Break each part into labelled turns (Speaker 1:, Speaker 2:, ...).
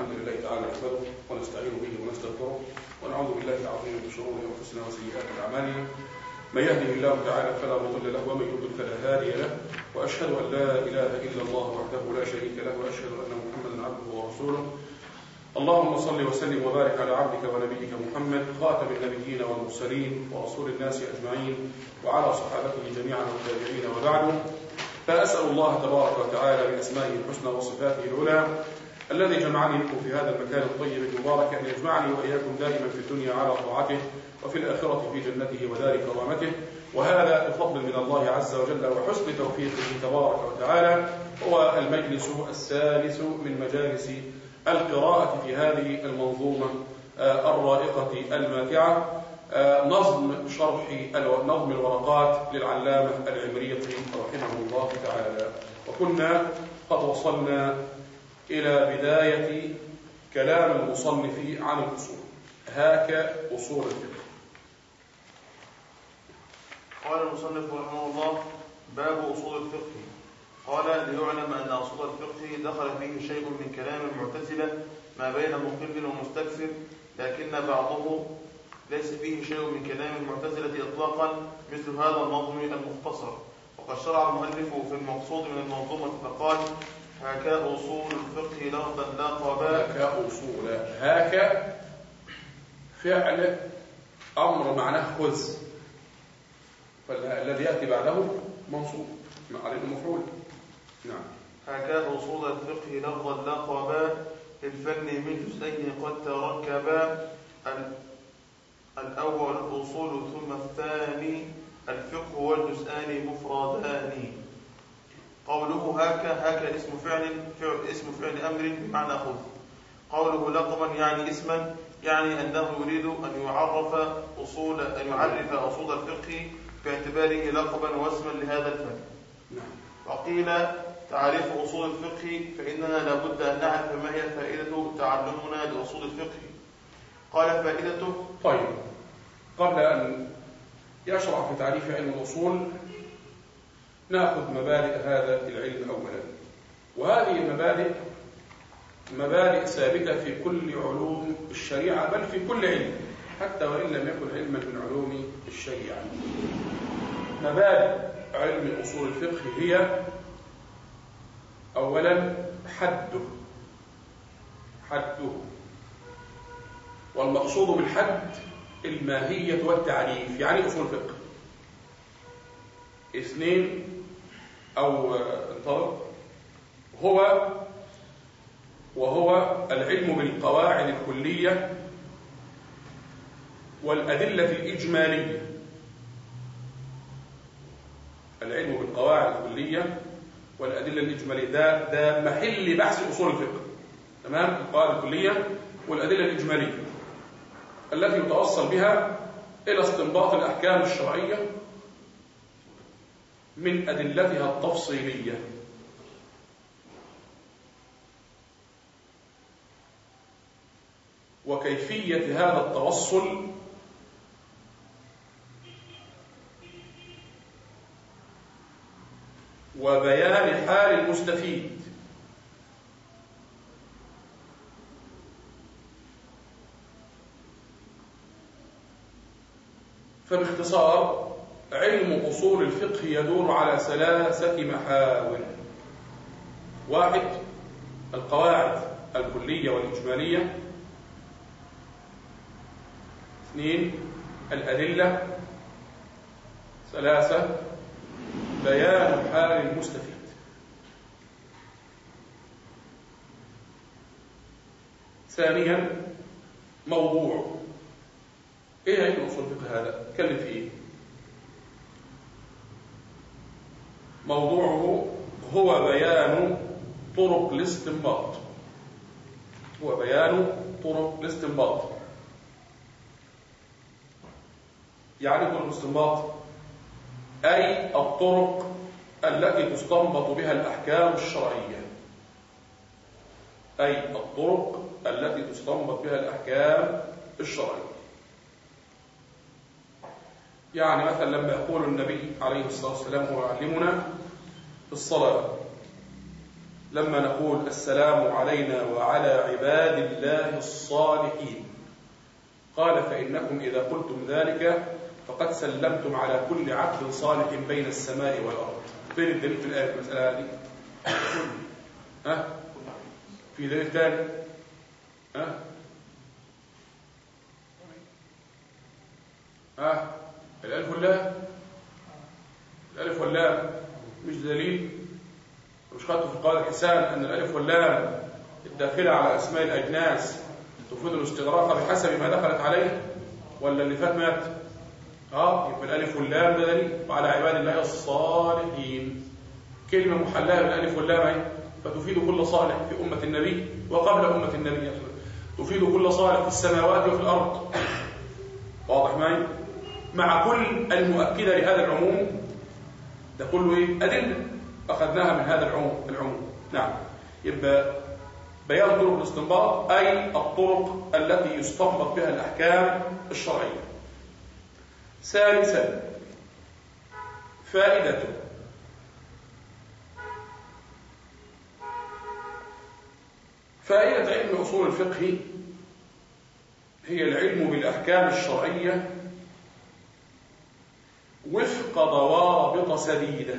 Speaker 1: الحمد لله تعالى نحمده ونستعين به ونستغفره ونعوذ بالله العظيم من شرور انفسنا وسيئات اعمالنا. من يهده الله تعالى فلا مضل له ومن يضلل فلا هادي له، واشهد ان لا اله الا الله وحده لا شريك له، واشهد ان محمدا عبده ورسوله. اللهم صل وسلم وبارك على عبدك ونبيك محمد خاتم النبيين والمرسلين ورسول الناس اجمعين وعلى صحابته جميعا والتابعين، وبعد. فأسأل الله تبارك وتعالى بأسمائه الحسنى وصفاته العلى الذي جمعني بكم في هذا المكان الطيب المبارك أن يجمعني وإياكم دائما في الدنيا على طاعته وفي الآخرة في جنته ودار كرامته، وهذا بفضل من الله عز وجل وحسن توفيقه تبارك وتعالى. هو المجلس الثالث من مجالس القراءة في هذه المنظومة الرائقة الماتعة، نظم الورقات للعلامة العمريطي رحمه الله تعالى. وكنا قد وصلنا إلى بداية كلام المصنف عن الأصول. هاك أصول الفقه.
Speaker 2: قال المصنف رحمه الله: باب أصول الفقه. قال: ليعلم أن أصول الفقه دخل فيه شيء من كلام المعتزلة ما بين مقل ومستكثر، لكن بعضه ليس فيه شيء من كلام المعتزلة إطلاقا مثل هذا النظم المختصر. وقد شرع المؤلف في المقصود من المنظومة فقال: هاكا أصول الفقه لفظا لا قابا.
Speaker 1: هاكا أصول، هاكا فعل أمر معناه خذ، فالذي يأتي بعده منصوب عليه المفعول. نعم.
Speaker 2: هاكا أصول الفقه لفظا لا قابا، الفن من جزئين قد تركبا، الأول الأصول ثم الثاني الفقه والجزئان مفردان. قوله هاكا اسم فعل أمر بمعنى خذ. قوله لقبا يعني اسما، يعني أنه يريد أن يعرف أصول الفقه باعتباره لقبا واسما لهذا الفن. وقيل تعريف أصول الفقه فإننا لابد أن نعرف ما هي فائدة تعلمنا لأصول الفقه. قال فائدته.
Speaker 1: طيب، قبل أن يشرع في تعريف علم الأصول نأخذ مبادئ هذا العلم أولا. وهذه مبادئ ثابتة في كل علوم الشريعة، بل في كل علم حتى وإن لم يكن علما من علوم الشريعة. مبادئ علم أصول الفقه هي أولا حده، والمقصود بالحد الماهية والتعريف، يعني أصول الفقه. اثنين أو انطلق وهو العلم بالقواعد الكلية والأدلة الإجمالية. العلم بالقواعد الكلية والأدلة الإجمالية ده محل بحث أصول الفقه. تمام؟ القواعد الكلية والأدلة الإجمالية التي يتوصل بها إلى استنباط الأحكام الشرعية من أدلتها التفصيلية. وكيفية هذا التوصل وبيان حال المستفيد. فباختصار علم أصول الفقه يدور على 3 محاور: 1 القواعد الكلية والإجمالية، 2 الأدلة، 3 بيان حال المستفيد. ثانيا موضوع. ايه علم اصول الفقه هذا؟ اتكلم في ايه؟ موضوعه هو بيان طرق الاستنباط. يعني طرق الاستنباط أي الطرق التي تستنبط بها الأحكام الشرعية. يعني مثلا لما يقول النبي عليه الصلاة والسلام هو يعلمنا في الصلاة: لما نقول السلام علينا وعلى عباد الله الصالحين. قال فإنكم إذا قلتم ذلك فقد سلمتم على كل عبد صالح بين السماء والأرض. فين الدليل في الآية في المسألة هذه؟ في دليل ثاني؟ الألف واللام. الألف واللام مش دليل؟ مش خدتوا في القواعد الحسان أن الألف واللام الداخلة على أسماء الأجناس تفيد الاستغراق بحسب ما دخلت عليه، ولا اللي فات مات؟ يبقى الألف واللام ده دليل. وعلى عباد الله الصالحين كلمة محلاها بالألف واللام فتفيد كل صالح في أمة النبي وقبل أمة النبي، تفيد كل صالح في السماوات وفي الأرض. واضح معي؟ مع كل المؤكدة لهذا العموم ده كله أدلة أخذناها من هذا العموم. نعم. يبقى بيان طرق الاستنباط أي الطرق التي يستنبط بها الأحكام الشرعية. ثالثا فائدة علم أصول الفقه هي العلم بالأحكام الشرعية وفق ضوابط سديدة.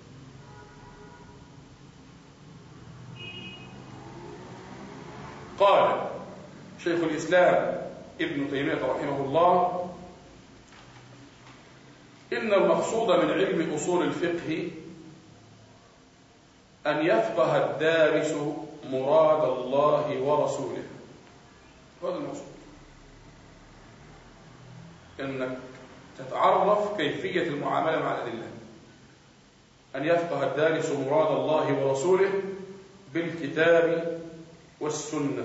Speaker 1: قال شيخ الإسلام ابن تيمية رحمه الله: إن المقصود من علم أصول الفقه أن يفقه الدارس مراد الله ورسوله. هذا المقصود، إنك تتعرف كيفية المعاملة مع الأدلة. أن يفقه الدارس مراد الله ورسوله بالكتاب والسنة.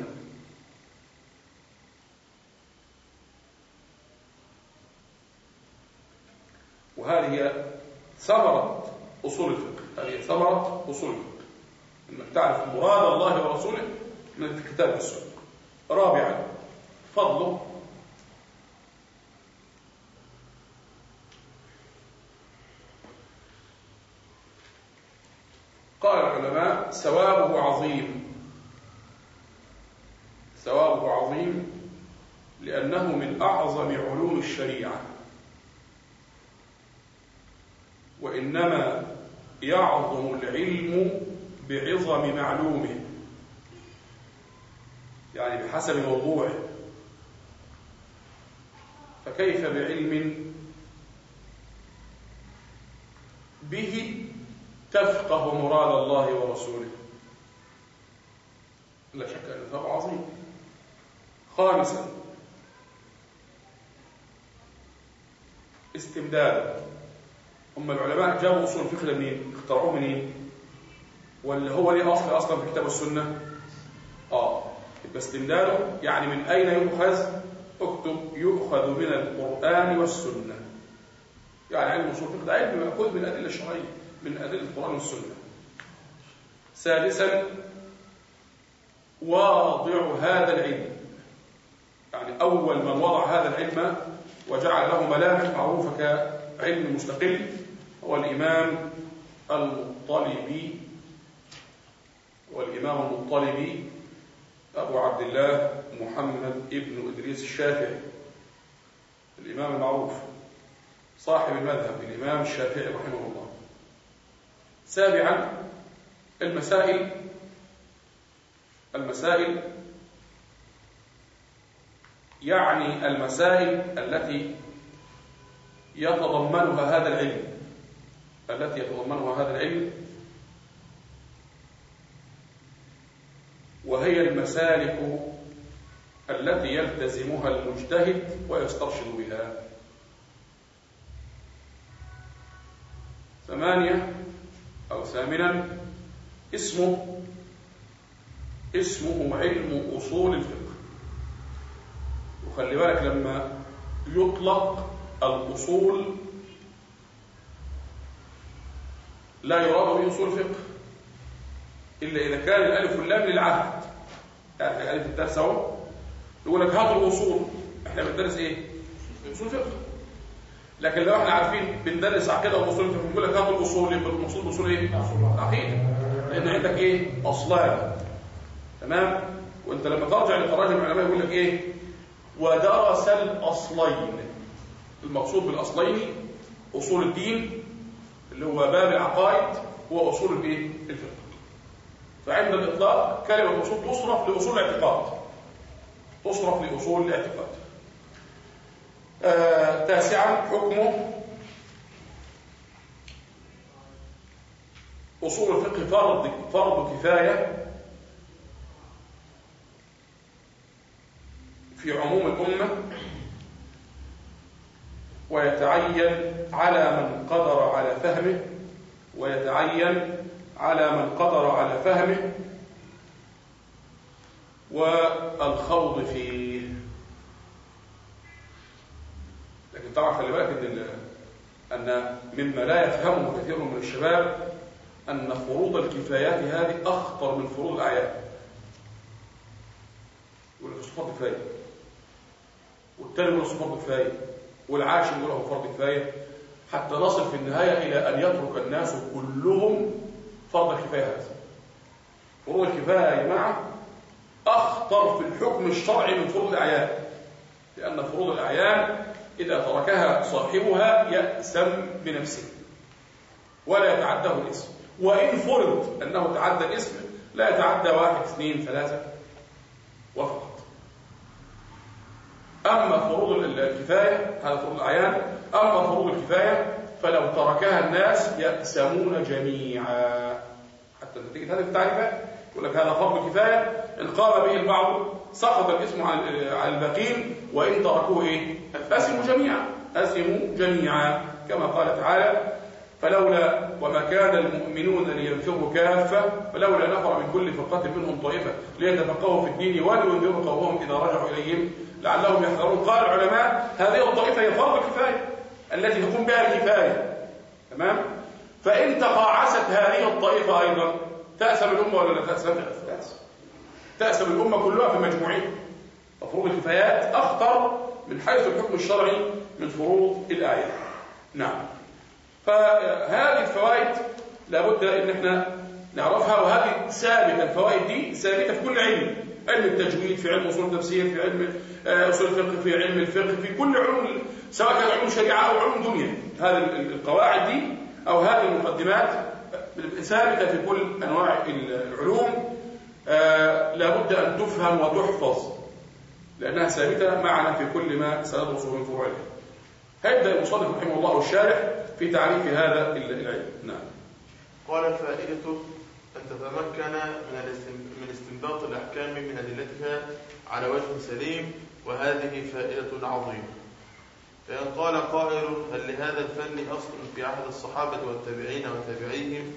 Speaker 1: وهذه هي ثمرة أصول الفقه. هذه ثمرة أصول الفقه، أنك تعرف مراد الله ورسوله من الكتاب والسنة. رابعا فضله. قال العلماء: ثوابه عظيم. ثوابه عظيم لأنه من أعظم علوم الشريعة، وإنما يعظم العلم بعظم معلومه، يعني بحسب موضوعه. فكيف بعلم به تفقه مراد الله ورسوله؟ لا شك أن ثواب عظيم. خامسا استمداد. هم العلماء جابوا أصول الفقه منين؟ اخترعوه منين؟ ولا هو ليه أصلا في الكتاب والسنة؟ يبقى استمداده يعني من أين يؤخذ؟ اكتب: يؤخذ من القرآن والسنة. يعني علم أصول الفقه ده علم مأخوذ من الأدلة الشرعية، من أدلة القرآن والسنة. سادسا واضع هذا العلم، يعني أول من وضع هذا العلم وجعل له ملامح معروفة كعلم مستقل هو الإمام المطلبي. والإمام المطلبي أبو عبد الله محمد ابن إدريس الشافعي، الإمام المعروف صاحب المذهب الإمام الشافعي رحمه الله. سابعا المسائل يعني المسائل التي يتضمنها هذا العلم، وهي المسالك التي يلتزمها المجتهد ويسترشد بها. 8 أو 8 اسمه علم أصول الفقه. وخلي بالك لما يطلق الأصول لا يراد به أصول الفقه إلا إذا كان الألف واللام للعهد. يعني ألف الدرس أهو يقول لك هات الأصول. إحنا بندرس إيه؟ أصول الفقه. لكن لو إحنا عارفين بندرس عقيدة وأصول الفقه بنقول لك هات الأصول، يبقى الأصول إيه؟ عقيدة. لأن عندك إيه؟ أصلان. تمام؟ وأنت لما ترجع لتراجم العلماء يقول لك إيه؟ ودرس الأصلين. المقصود بالأصلين أصول الدين اللي هو باب العقائد، هو أصول الإيه؟ الفقه. فعند الإطلاق كلمة أصول تصرف لأصول الاعتقاد، تصرف لأصول الاعتقاد. تاسعا حكمه أصول الفقه فرض كفاية في عموم الأمة، ويتعين على من قدر على فهمه، والخوض فيه. لكن طبعا خلي بالك أن مما لا يفهمه كثير من الشباب أن فروض الكفايات هذه أخطر من فروض الأعيان. يقول لك فرض كفاية، والتاني يقول فرض كفاية، والعاشر يقول له فرض كفاية، حتى نصل في النهاية إلى أن يترك الناس كلهم فرض الكفاية هذا. فروض الكفاية يا جماعة أخطر في الحكم الشرعي من فروض الأعيان، لأن فروض الأعيان إذا تركها صاحبها يأسم بنفسه ولا يتعداه الاسم، وإن فرض أنه تعدى الاسم لا يتعدى 1 2 3 وفقط. أما فروض الكفاية هذا فروض الأعيان، أما فروض الكفاية فلو تركها الناس يأسمون جميعا. حتى نتيجة هذه التعريفات يقول لك هذا فرض كفاية إن قام به البعض سقط الاسم على الباقين، وإن تركوه إيه؟ أسموا جميعا كما قال تعالى فلولا وما كان المؤمنون لينفروا كافة فلولا نفر من كل فرقة منهم طائفة ليتفقهوا في الدين ولينذروا قومهم إذا رجعوا إليهم لعلهم يحذرون. قال العلماء هذه الطائفة هي فرض الكفاية التي تقوم بها الكفاية. تمام؟ فإن تقاعست هذه الطائفة أيضا تأسم الأمة ولا لا تأسم؟ تأسم الأمة كلها في مجموعها. ففروض الكفايات أخطر من حيث الحكم الشرعي من فروض الآية. نعم. فهذه الفوائد لابد ان احنا نعرفها، وهذه ثابته. الفوائد دي ثابته في كل علم التجويد، في علم اصول التفسير، في علم اصول الفقه، في علم الفقه، في كل علوم سواء كان علوم شريعه او علوم دنيا. هذه القواعد دي او هذه المقدمات ثابته في كل انواع العلوم، لابد ان تفهم وتحفظ لانها ثابته معنا في كل ما سندرسه من فروع العلم. هيبدا المصنف رحمه الله الشارح في تعريف هذا العلم. نعم.
Speaker 2: قال فائدته أن تتمكن من استنباط الأحكام من أدلتها على وجه سليم، وهذه فائدة عظيمة. فإن قال قائل هل لهذا الفن أصل في عهد الصحابة والتابعين وتابعيهم؟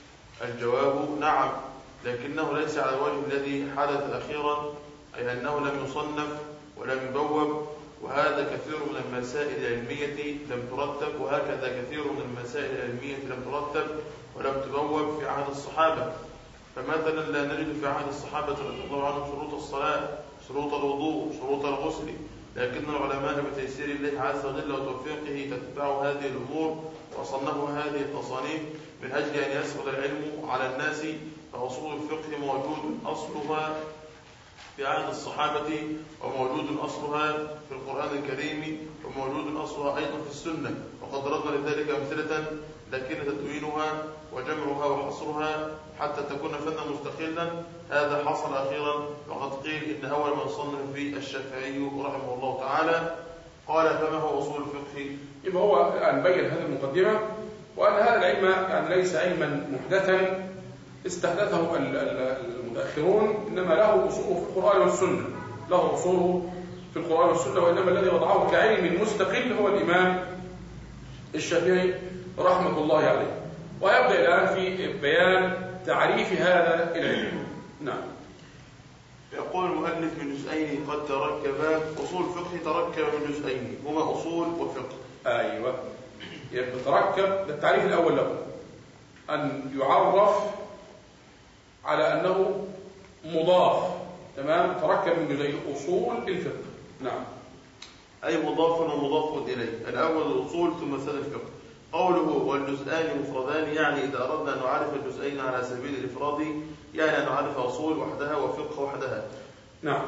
Speaker 2: الجواب نعم، لكنه ليس على الوجه الذي حدث أخيرا، أي أنه لم يصنف ولم يبوب، وهذا كثير من المسائل العلمية لم ترتب، وهكذا كثير من المسائل العلمية لم ترتب ولم تبوب في عهد الصحابة. فمثلا لا نجد في عهد الصحابة رضي الله عنهم شروط الصلاة، شروط الوضوء، شروط الغسل، لكن العلماء بتيسير الله عز وجل وتوفيقه تتبع هذه الأمور وصنفوا هذه التصانيف من أجل أن يسهل العلم على الناس. فأصول الفقه موجود أصلها في عهد الصحابة، وموجود أصلها في القرآن الكريم، وموجود أصلها أيضا في السنة، وقد ضربنا لذلك أمثلة، لكن تدوينها وجمعها وحصرها حتى تكون فنا مستقلا هذا حصل أخيرا. وقد قيل إن أول من صنف فيه الشافعي رحمه الله تعالى. قال فما هو أصول الفقه؟
Speaker 1: يبقى هو الآن بين هذه المقدمة، وأن هذا العلم يعني ليس علما محدثا استحدثه المتأخرون، إنما له أصوله في القرآن والسنة، له أصوله في القرآن والسنة، وإنما الذي وضعه كعلم مستقل هو الإمام الشافعي رحمة الله عليه. ويبدأ الآن في بيان تعريف هذا العلم. نعم.
Speaker 2: يقول المؤلف من جزئين قد تركبا. أصول الفقه تركب من جزئين هما أصول وفقه.
Speaker 1: أيوة، يبقى تركب التعريف الأول له أن يعرف على أنه مضاف. تمام. تركب من جزئين أصول الفقه. نعم.
Speaker 2: أي مضاف ومضاف إليه. الأول الأصول ثم سد الفقه. قوله والجزءان مفردان يعني إذا أردنا أن نعرف الجزئين على سبيل الإفراد يعني أن نعرف أصول وحدها وفقه وحدها.
Speaker 1: نعم.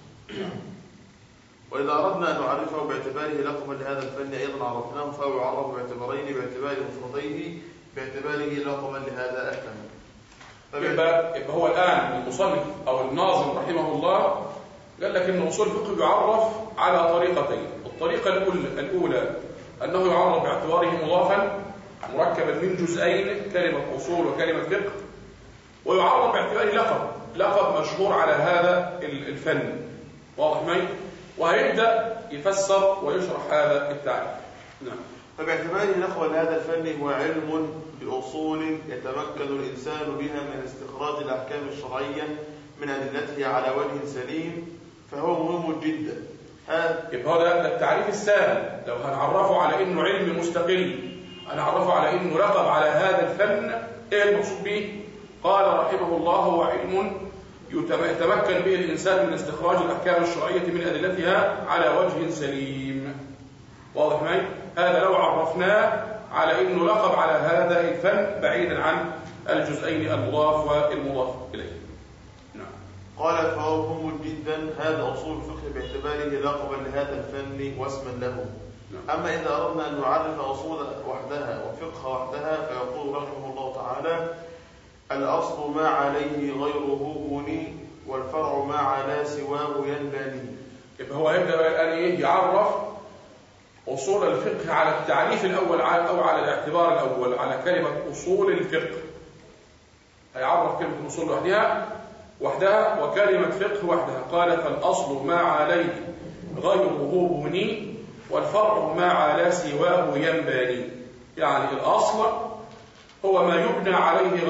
Speaker 2: وإذا أردنا أن نعرفه باعتباره لقبا لهذا الفن أيضا عرفناه فهو يعرف باعتبارين باعتبار مفرديه باعتباره لقبا لهذا الفن.
Speaker 1: يبقى هو الآن المصنف أو الناظم رحمه الله قال لك إن أصول الفقه يعرف على طريقتين. الطريقة الأولى أنه يعرف باعتباره مضافا مركبا من جزئين كلمة أصول وكلمة فقه، ويعرف باعتباره لقب مشهور على هذا الفن. واضح معي؟ وهيبدأ يفسر ويشرح هذا التعريف. نعم.
Speaker 2: فباعتباره لقبا لهذا الفن هو علم بأصول يتمكن الإنسان بها من استخراج الأحكام الشرعية من أدلتها على وجه سليم، فهو مهم جدا.
Speaker 1: يبقى هذا التعريف الثاني. لو هنعرفه على إنه علم مستقل، هنعرفه على إنه لقب على هذا الفن، إيه المقصود به؟ قال رحمه الله هو علم يتمكن به الإنسان من استخراج الأحكام الشرعية من أدلتها على وجه سليم. واضح معي؟ هذا لو عرفناه على إنه لقب على هذا الفن بعيدا عن الجزئين المضاف والمضاف إليه. نعم.
Speaker 2: قال فهو مهم جدا هذا أصول الفقه باعتباره لقبا لهذا الفن واسما له. نعم. أما إذا أردنا أن نعرف أصول وحدها وفقه وحدها فيقول رحمه الله تعالى الأصل ما عليه غيره بني والفرع ما على سواه ينبني.
Speaker 1: يبقى هو يبدأ الآن يعرف أصول الفقه على التعريف الأول أو على الاعتبار الأول على كلمة أصول الفقه. هيعرف كلمة أصول وحدها وكلمة فقه وحدها. قال فالأصل ما عليه غيره بني والفرع ما على سواه ينبني. يعني الأصل هو ما يبنى عليه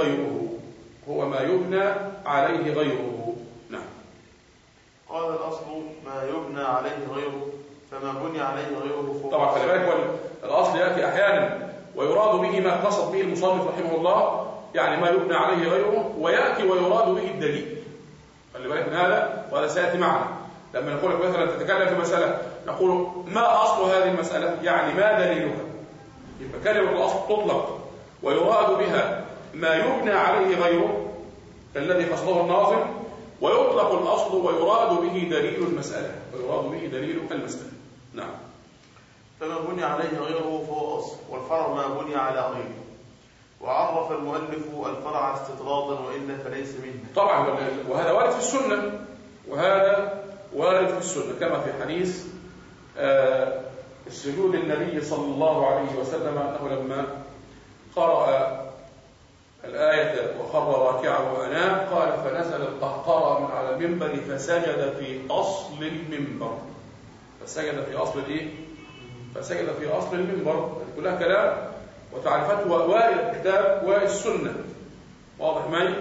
Speaker 1: غيره. نعم.
Speaker 2: قال الأصل ما يبنى عليه غيره فما بني عليه غيره فهو
Speaker 1: طبعا خلي بالك الأصل يأتي أحيانا ويراد به ما قصد به المصنف رحمه الله، يعني ما يبنى عليه غيره، ويأتي ويراد به الدليل. خلي بالك من هذا، وهذا سيأتي معنا لما نقول لك مثلا تتكلم في مسألة نقول ما أصل هذه المسألة، يعني ما دليلها. يبقى كلمة الأصل تطلق ويراد بها ما يبنى عليه غيره الذي قصده الناظم، ويطلق الأصل ويراد به دليل المسألة. نعم.
Speaker 2: فما بني عليه غيره فهو أصل والفرع ما بني على غيره. وعرف المؤلف الفرع استطرادا وإلا فليس منه.
Speaker 1: طبعا وهذا وارد في السنة كما في حديث السجود للنبي صلى الله عليه وسلم أنه لما قرأ الآية وخر راكعا وأناب قال فنزل القهقرى من على المنبر فسجد في أصل المنبر. فسجد في أصل المنبر. كلها كلام وتعريفات وارد الكتاب والسنة. واضح معي؟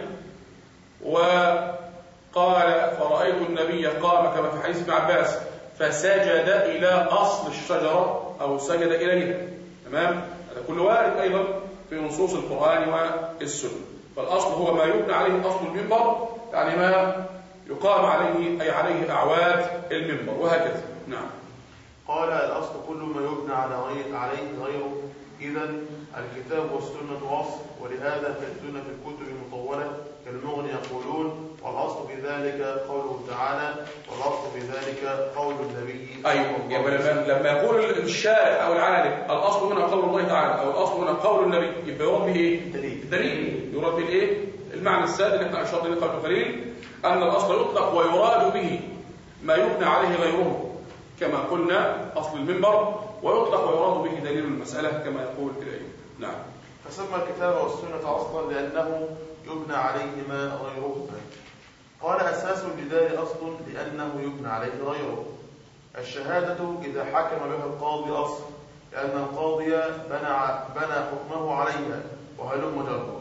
Speaker 1: وقال فرأيت النبي قام كما في حديث ابن عباس فسجد إلى أصل الشجرة أو سجد إليها. تمام؟ هذا كله وارد أيضا في نصوص القرآن والسنة. فالأصل هو ما يبنى عليه أصل المنبر، يعني ما يقام عليه أي عليه أعواد المنبر وهكذا. نعم.
Speaker 2: قال الأصل كل ما يبنى عليه غيره. إذن الكتاب والسنة أصل، ولهذا تجدون في الكتب المطولة كالمغني يقولون والأصل في ذلك قوله تعالى والأصل في ذلك قول النبي.
Speaker 1: أيوة. لما يقول الشارع أو العالم الأصل هنا قول الله تعالى أو الأصل هنا قول النبي، يبقى يراد به إيه؟ الدليل. يراد به إيه؟ المعنى السادس اللي احنا أشرنا إليه قبل قليل أن الأصل يطلق ويراد به ما يبنى عليه غيره كما قلنا أصل المنبر، ويطلق ويراد به دليل المسألة كما يقول الأئمة. نعم.
Speaker 2: فسمى الكتاب والسنة أصلا لأنه يبنى عليهما غيرهما. قال أساس الجدال أصل لأنه يبنى عليه غيره. الشهادة إذا حكم بها القاضي أصل لأن القاضي بنى حكمه عليها وهلم جره.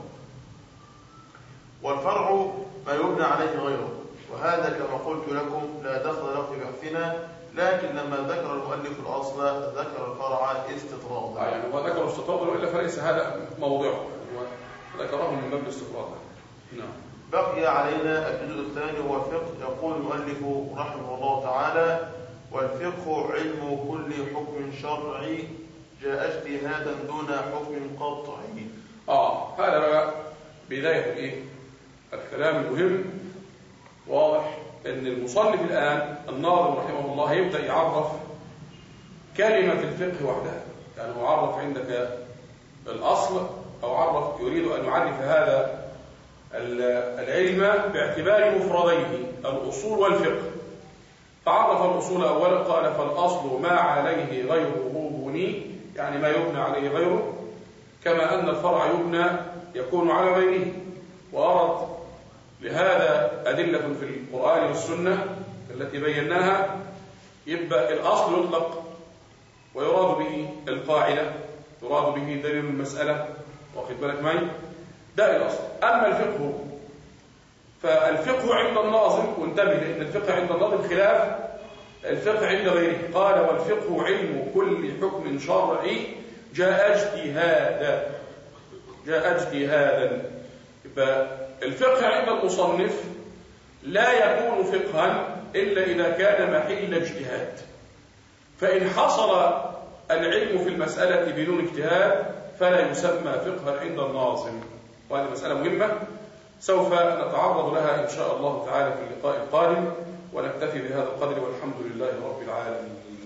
Speaker 2: والفرع ما يبنى عليه غيره، وهذا كما قلت لكم لا دخل له في بحثنا، لكن لما ذكر المؤلف الأصل ذكر الفرع استطرادا.
Speaker 1: يعني هو ذكر استطرادا وإلا فليس هذا موضوعه، ذكره من باب الاستطراد. نعم.
Speaker 2: بقي علينا الجزء الثاني هو الفقه. يقول المؤلف رحمه الله تعالى والفقه علم كل حكم جاء اجتهادا دون حكم قطعي.
Speaker 1: هذا بقى بداية الايه؟ الكلام المهم. واضح ان المصنف الآن الناظم رحمه الله يبدأ يعرف كلمة الفقه وحدها. يعني هو عرف عندك الأصل، أو عرف يريد أن يعرف هذا العلم باعتبار مفرديه الأصول والفقه. فعرف الأصول أولا، قال فالأصل ما عليه غيره بني، يعني ما يبنى عليه غيره، كما أن الفرع يكون على غيره. وأرد لهذا أدلة في القرآن والسنة التي بيناها. يبقى الأصل يطلق ويراد به القاعدة، يراد به دليل المسألة، واخد بالك معي؟ ده الأصل. أما الفقه فالفقه عند الناظم، وانتبه لأن الفقه عند الناظم خلاف الفقه عند غيره. قال والفقه علم كل حكم شرعي جاء اجتهادا. فالفقه عند المصنف لا يكون فقها إلا إذا كان محل اجتهاد. فإن حصل العلم في المسألة بدون اجتهاد فلا يسمى فقها عند الناظم. وهذه مسألة مهمة سوف نتعرض لها إن شاء الله تعالى في اللقاء القادم، ونكتفي بهذا القدر والحمد لله رب العالمين.